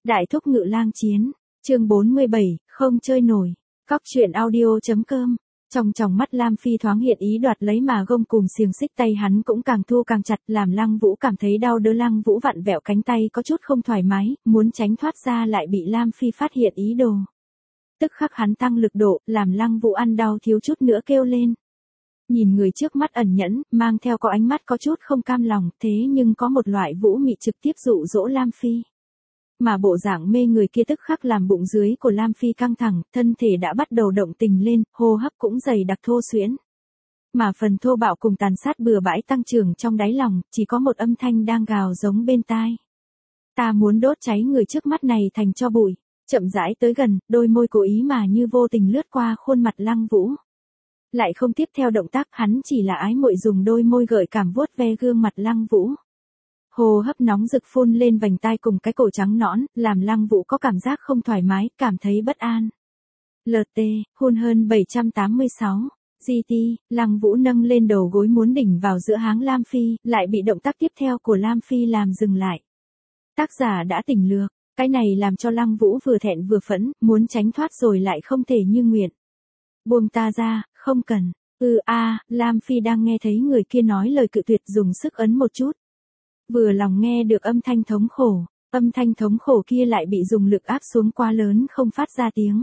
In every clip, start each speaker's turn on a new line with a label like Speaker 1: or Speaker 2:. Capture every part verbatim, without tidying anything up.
Speaker 1: Đại thúc ngự lang chiến, chương bốn mươi bảy, không chơi nổi. Cóc truyện audio.com. Trong tròng mắt Lam Phi thoáng hiện ý đoạt lấy mà gông cùm xiềng xích, tay hắn cũng càng thu càng chặt, làm Lăng Vũ cảm thấy đau đớn. Lăng Vũ vặn vẹo cánh tay có chút không thoải mái, muốn tránh thoát ra lại bị Lam Phi phát hiện ý đồ. Tức khắc hắn tăng lực độ, làm Lăng Vũ ăn đau thiếu chút nữa kêu lên. Nhìn người trước mắt ẩn nhẫn, mang theo có ánh mắt có chút không cam lòng, thế nhưng có một loại vũ mị trực tiếp dụ dỗ Lam Phi. Mà bộ dạng mê người kia tức khắc làm bụng dưới của Lam Phi căng thẳng, thân thể đã bắt đầu động tình lên, hô hấp cũng dày đặc thô xuyễn. Mà phần thô bạo cùng tàn sát bừa bãi tăng trưởng trong đáy lòng, chỉ có một âm thanh đang gào giống bên tai. Ta muốn đốt cháy người trước mắt này thành tro bụi. Chậm rãi tới gần, đôi môi cố ý mà như vô tình lướt qua khuôn mặt Lăng Vũ. Lại không tiếp theo động tác, hắn chỉ là ái muội dùng đôi môi gợi cảm vuốt ve gương mặt Lăng Vũ. Hô hấp nóng rực phun lên vành tai cùng cái cổ trắng nõn, làm Lăng Vũ có cảm giác không thoải mái, cảm thấy bất an. lờ tê, hôn hơn bảy trăm tám mươi sáu. giê tê, Lăng Vũ nâng lên đầu gối muốn đỉnh vào giữa háng Lam Phi, lại bị động tác tiếp theo của Lam Phi làm dừng lại. Tác giả đã tỉnh lược, cái này làm cho Lăng Vũ vừa thẹn vừa phẫn, muốn tránh thoát rồi lại không thể như nguyện. Buông ta ra, không cần. Ừ a, à, Lam Phi đang nghe thấy người kia nói lời cự tuyệt dùng sức ấn một chút. Vừa lòng nghe được âm thanh thống khổ, âm thanh thống khổ kia lại bị dùng lực áp xuống quá lớn không phát ra tiếng.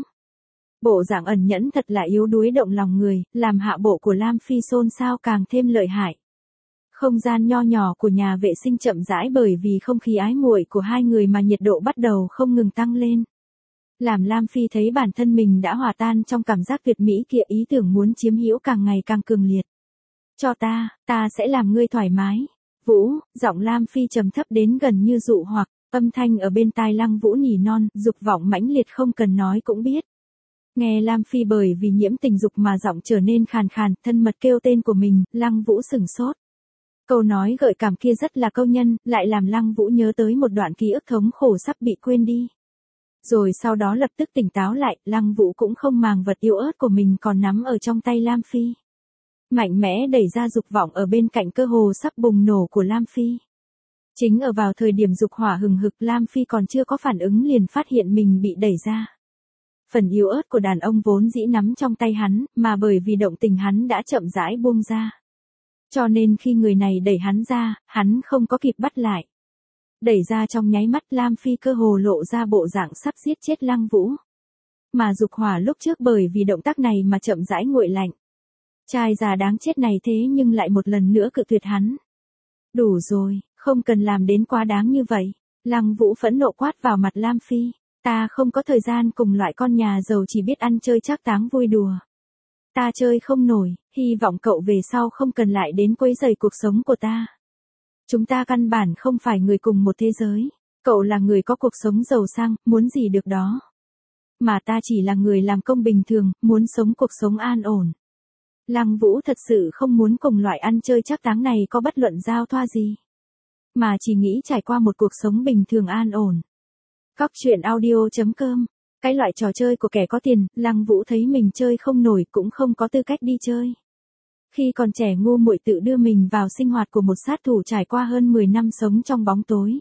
Speaker 1: Bộ dạng ẩn nhẫn thật là yếu đuối động lòng người, làm hạ bộ của Lam Phi xôn xao càng thêm lợi hại. Không gian nho nhỏ của nhà vệ sinh chậm rãi bởi vì không khí ái muội của hai người mà nhiệt độ bắt đầu không ngừng tăng lên. Làm Lam Phi thấy bản thân mình đã hòa tan trong cảm giác tuyệt mỹ kia, ý tưởng muốn chiếm hữu càng ngày càng cường liệt. Cho ta, ta sẽ làm ngươi thoải mái. Vũ, giọng Lam Phi trầm thấp đến gần như dụ hoặc, âm thanh ở bên tai Lăng Vũ nỉ non, dục vọng mãnh liệt không cần nói cũng biết. Nghe Lam Phi bởi vì nhiễm tình dục mà giọng trở nên khàn khàn, thân mật kêu tên của mình, Lăng Vũ sửng sốt. Câu nói gợi cảm kia rất là câu nhân, lại làm Lăng Vũ nhớ tới một đoạn ký ức thống khổ sắp bị quên đi. Rồi sau đó lập tức tỉnh táo lại, Lăng Vũ cũng không màng vật yếu ớt của mình còn nắm ở trong tay Lam Phi. Mạnh mẽ đẩy ra dục vọng ở bên cạnh cơ hồ sắp bùng nổ của Lam Phi. Chính ở vào thời điểm dục hỏa hừng hực, Lam Phi còn chưa có phản ứng liền phát hiện mình bị đẩy ra. Phần yếu ớt của đàn ông vốn dĩ nắm trong tay hắn, mà bởi vì động tình hắn đã chậm rãi buông ra. Cho nên khi người này đẩy hắn ra, hắn không có kịp bắt lại. Đẩy ra trong nháy mắt, Lam Phi cơ hồ lộ ra bộ dạng sắp giết chết Lăng Vũ. Mà dục hỏa lúc trước bởi vì động tác này mà chậm rãi nguội lạnh. Trai già đáng chết này thế nhưng lại một lần nữa cự tuyệt hắn. Đủ rồi, không cần làm đến quá đáng như vậy. Lăng Vũ phẫn nộ quát vào mặt Lam Phi. Ta không có thời gian cùng loại con nhà giàu chỉ biết ăn chơi trác táng vui đùa. Ta chơi không nổi, hy vọng cậu về sau không cần lại đến quấy rầy cuộc sống của ta. Chúng ta căn bản không phải người cùng một thế giới. Cậu là người có cuộc sống giàu sang, muốn gì được đó. Mà ta chỉ là người làm công bình thường, muốn sống cuộc sống an ổn. Lăng Vũ thật sự không muốn cùng loại ăn chơi trác táng này có bất luận giao thoa gì. Mà chỉ nghĩ trải qua một cuộc sống bình thường an ổn. Cóc truyện audio.com. Cái loại trò chơi của kẻ có tiền, Lăng Vũ thấy mình chơi không nổi cũng không có tư cách đi chơi. Khi còn trẻ ngu muội tự đưa mình vào sinh hoạt của một sát thủ trải qua hơn mười năm sống trong bóng tối.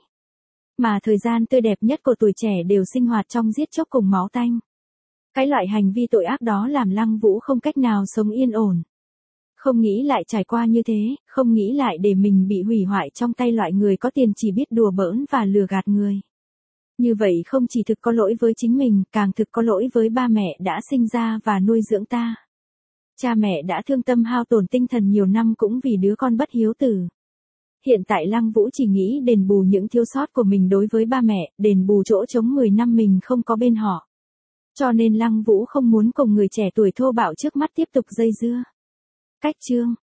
Speaker 1: Mà thời gian tươi đẹp nhất của tuổi trẻ đều sinh hoạt trong giết chóc cùng máu tanh. Cái loại hành vi tội ác đó làm Lăng Vũ không cách nào sống yên ổn. Không nghĩ lại trải qua như thế, không nghĩ lại để mình bị hủy hoại trong tay loại người có tiền chỉ biết đùa bỡn và lừa gạt người. Như vậy không chỉ thực có lỗi với chính mình, càng thực có lỗi với ba mẹ đã sinh ra và nuôi dưỡng ta. Cha mẹ đã thương tâm hao tổn tinh thần nhiều năm cũng vì đứa con bất hiếu tử. Hiện tại Lăng Vũ chỉ nghĩ đền bù những thiếu sót của mình đối với ba mẹ, đền bù chỗ trống mười năm mình không có bên họ. Cho nên Lăng Vũ không muốn cùng người trẻ tuổi thô bạo trước mắt tiếp tục dây dưa. Cách chương.